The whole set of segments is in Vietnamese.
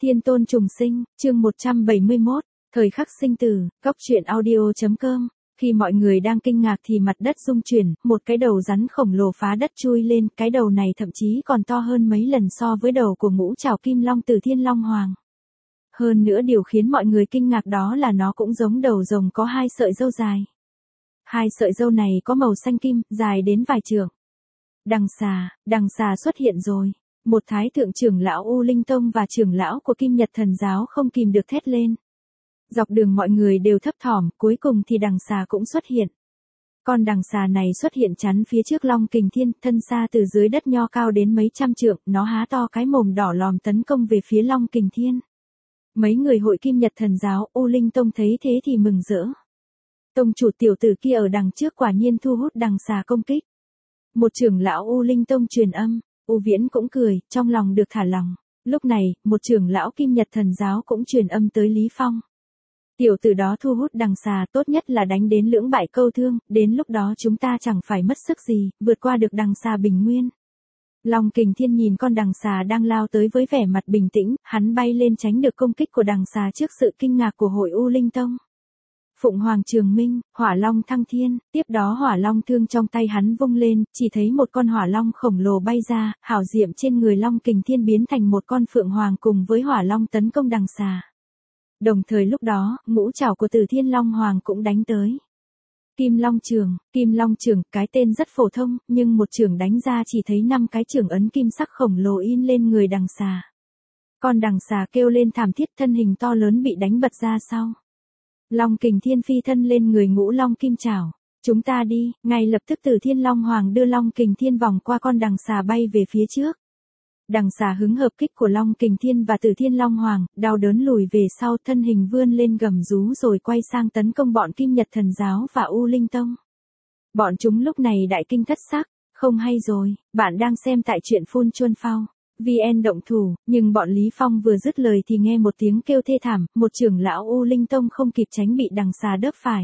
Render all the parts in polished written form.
Thiên tôn trùng sinh, chương 171, thời khắc sinh tử, góc truyện audio.com. Khi mọi người đang kinh ngạc thì mặt đất rung chuyển, một cái đầu rắn khổng lồ phá đất chui lên, cái đầu này thậm chí còn to hơn mấy lần so với đầu của ngũ trảo kim long từ Thiên Long Hoàng. Hơn nữa điều khiến mọi người kinh ngạc đó là nó cũng giống đầu rồng có hai sợi râu dài. Hai sợi râu này có màu xanh kim, dài đến vài trượng. Đằng xà xuất hiện rồi. Một thái thượng trưởng lão U Linh Tông và trưởng lão của Kim Nhật Thần Giáo không kìm được thét lên. Dọc đường mọi người đều thấp thỏm, cuối cùng thì đằng xà cũng xuất hiện. Con đằng xà này xuất hiện chắn phía trước Long Kình Thiên, thân xa từ dưới đất nho cao đến mấy trăm trượng, nó há to cái mồm đỏ lòm tấn công về phía Long Kình Thiên. Mấy người hội Kim Nhật Thần Giáo, U Linh Tông thấy thế thì mừng rỡ. Tông chủ tiểu tử kia ở đằng trước quả nhiên thu hút đằng xà công kích. Một trưởng lão U Linh Tông truyền âm. U Viễn cũng cười, trong lòng được thả lòng. Lúc này, một trưởng lão Kim Nhật Thần Giáo cũng truyền âm tới Lý Phong. Tiểu tử đó thu hút đằng xà, tốt nhất là đánh đến lưỡng bại câu thương, đến lúc đó chúng ta chẳng phải mất sức gì, vượt qua được đằng xà bình nguyên. Long Kình Thiên nhìn con đằng xà đang lao tới với vẻ mặt bình tĩnh, hắn bay lên tránh được công kích của đằng xà trước sự kinh ngạc của hội U Linh Tông. Phụng Hoàng Trường Minh, Hỏa Long thăng thiên, tiếp đó Hỏa Long thương trong tay hắn vung lên, chỉ thấy một con Hỏa Long khổng lồ bay ra, hảo diệm trên người Long Kình Thiên biến thành một con Phượng Hoàng cùng với Hỏa Long tấn công đằng xà. Đồng thời lúc đó, ngũ trảo của Từ Thiên Long Hoàng cũng đánh tới. Kim Long Trường, cái tên rất phổ thông, nhưng một trường đánh ra chỉ thấy 5 cái trường ấn kim sắc khổng lồ in lên người đằng xà. Con đằng xà kêu lên thảm thiết, thân hình to lớn bị đánh bật ra sau. Long Kình Thiên phi thân lên người ngũ long kim trảo. Chúng ta đi, ngay lập tức Từ Thiên Long Hoàng đưa Long Kình Thiên vòng qua con đằng xà bay về phía trước. Đằng xà hứng hợp kích của Long Kình Thiên và Từ Thiên Long Hoàng, đau đớn lùi về sau, thân hình vươn lên gầm rú rồi quay sang tấn công bọn Kim Nhật Thần Giáo và U Linh Tông. Bọn chúng lúc này đại kinh thất sắc, không hay rồi, bạn đang xem tại truyện Phun Chuân Phao. VN động thủ, nhưng bọn Lý Phong vừa dứt lời thì nghe một tiếng kêu thê thảm, một trưởng lão U Linh Tông không kịp tránh bị đằng xà đớp phải.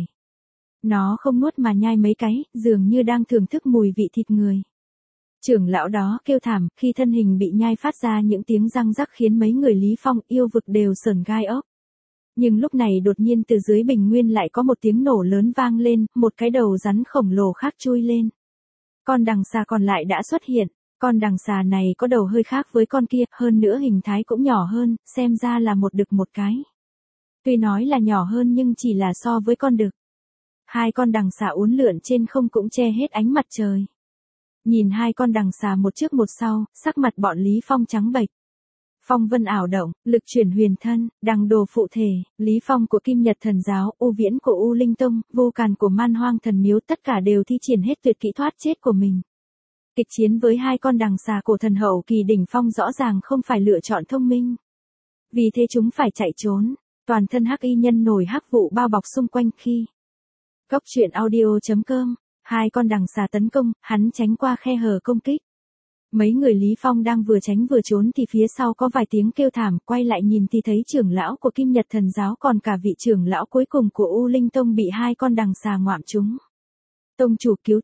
Nó không nuốt mà nhai mấy cái, dường như đang thưởng thức mùi vị thịt người. Trưởng lão đó kêu thảm, khi thân hình bị nhai phát ra những tiếng răng rắc khiến mấy người Lý Phong yêu vực đều sởn gai ốc. Nhưng lúc này đột nhiên từ dưới bình nguyên lại có một tiếng nổ lớn vang lên, một cái đầu rắn khổng lồ khác chui lên. Con đằng xà còn lại đã xuất hiện. Con đằng xà này có đầu hơi khác với con kia, hơn nữa hình thái cũng nhỏ hơn, xem ra là một đực một cái. Tuy nói là nhỏ hơn nhưng chỉ là so với con đực. Hai con đằng xà uốn lượn trên không cũng che hết ánh mặt trời. Nhìn hai con đằng xà một trước một sau, sắc mặt bọn Lý Phong trắng bệch. Phong vân ảo động, lực chuyển huyền thân, đằng đồ phụ thể, Lý Phong của Kim Nhật Thần Giáo, U Viễn của U Linh Tông, Vô Càn của Man Hoang Thần Miếu, tất cả đều thi triển hết tuyệt kỹ thoát chết của mình. Kịch chiến với hai con đằng xà cổ thần hậu kỳ đỉnh phong rõ ràng không phải lựa chọn thông minh. Vì thế chúng phải chạy trốn, toàn thân hắc y nhân nổi hắc vụ bao bọc xung quanh khi. Góc truyện audio.com, hai con đằng xà tấn công, hắn tránh qua khe hở công kích. Mấy người Lý Phong đang vừa tránh vừa trốn thì phía sau có vài tiếng kêu thảm, quay lại nhìn thì thấy trưởng lão của Kim Nhật Thần Giáo còn cả vị trưởng lão cuối cùng của U Linh Tông bị hai con đằng xà ngoạm trúng. Tông chủ cứu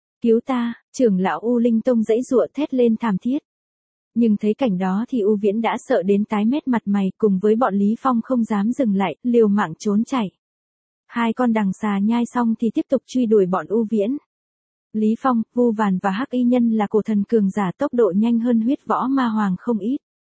ta, trưởng lão U Linh Tông giãy giụa thét lên thảm thiết. Nhưng thấy cảnh đó thì U Viễn đã sợ đến tái mét mặt mày, cùng với bọn Lý Phong không dám dừng lại, liều mạng trốn chạy. Hai con đằng xà nhai xong thì tiếp tục truy đuổi bọn U Viễn. Lý Phong, Vu Vàn và Hắc Y Nhân là cổ thần cường giả tốc độ nhanh hơn Huyết Võ Ma Hoàng không ít.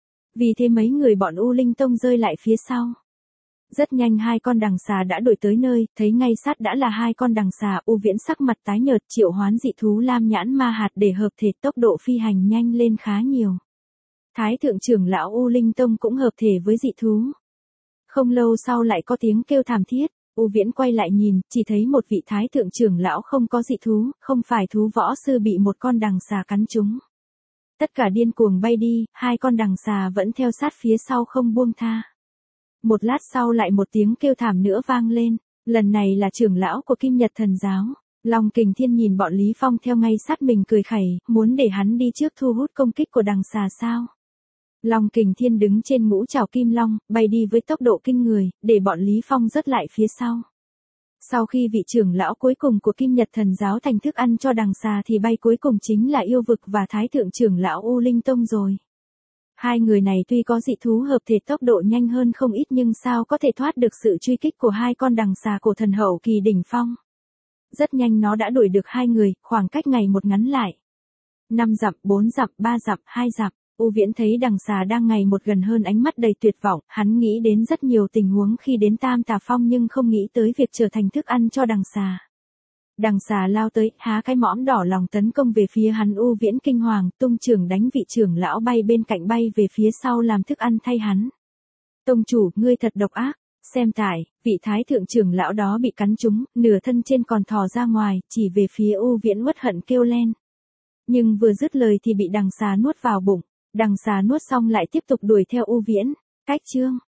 Vì thế mấy người bọn U Linh Tông rơi lại phía sau. Rất nhanh hai con đằng xà đã đuổi tới nơi, thấy ngay sát đã là hai con đằng xà. U Viễn sắc mặt tái nhợt, triệu hoán dị thú Lam Nhãn Ma Hạt để hợp thể, tốc độ phi hành nhanh lên khá nhiều. Thái thượng trưởng lão U Linh Tông cũng hợp thể với dị thú. Không lâu sau lại có tiếng kêu thảm thiết, U Viễn quay lại nhìn, chỉ thấy một vị thái thượng trưởng lão không có dị thú, không phải thú võ sư bị một con đằng xà cắn trúng. Tất cả điên cuồng bay đi, hai con đằng xà vẫn theo sát phía sau không buông tha. Một lát sau lại một tiếng kêu thảm nữa vang lên, lần này là trưởng lão của Kim Nhật Thần Giáo. Long Kình Thiên nhìn bọn Lý Phong theo ngay sát mình cười khẩy, muốn để hắn đi trước thu hút công kích của đằng xà sao? Long Kình Thiên đứng trên ngũ trảo kim long, bay đi với tốc độ kinh người, để bọn Lý Phong rớt lại phía sau. Sau khi vị trưởng lão cuối cùng của Kim Nhật Thần Giáo thành thức ăn cho đằng xà thì bay cuối cùng chính là yêu vực và thái thượng trưởng lão U Linh Tông rồi. Hai người này tuy có dị thú hợp thể tốc độ nhanh hơn không ít nhưng sao có thể thoát được sự truy kích của hai con đằng xà cổ thần hậu kỳ đỉnh phong. Rất nhanh nó đã đuổi được hai người, khoảng cách ngày một ngắn lại. 5 dặm, 4 dặm, 3 dặm, 2 dặm. U Viễn thấy đằng xà đang ngày một gần hơn, ánh mắt đầy tuyệt vọng, hắn nghĩ đến rất nhiều tình huống khi đến Tam Tà Phong nhưng không nghĩ tới việc trở thành thức ăn cho đằng xà. Đằng xà lao tới, há cái mõm đỏ lòng tấn công về phía hắn. U Viễn kinh hoàng, tung chưởng đánh vị trưởng lão bay bên cạnh bay về phía sau làm thức ăn thay hắn. Tông chủ, ngươi thật độc ác. Xem tại, vị thái thượng trưởng lão đó bị cắn trúng, nửa thân trên còn thò ra ngoài, chỉ về phía U Viễn uất hận kêu lên. Nhưng vừa dứt lời thì bị đằng xà nuốt vào bụng. Đằng xà nuốt xong lại tiếp tục đuổi theo U Viễn. Cách chương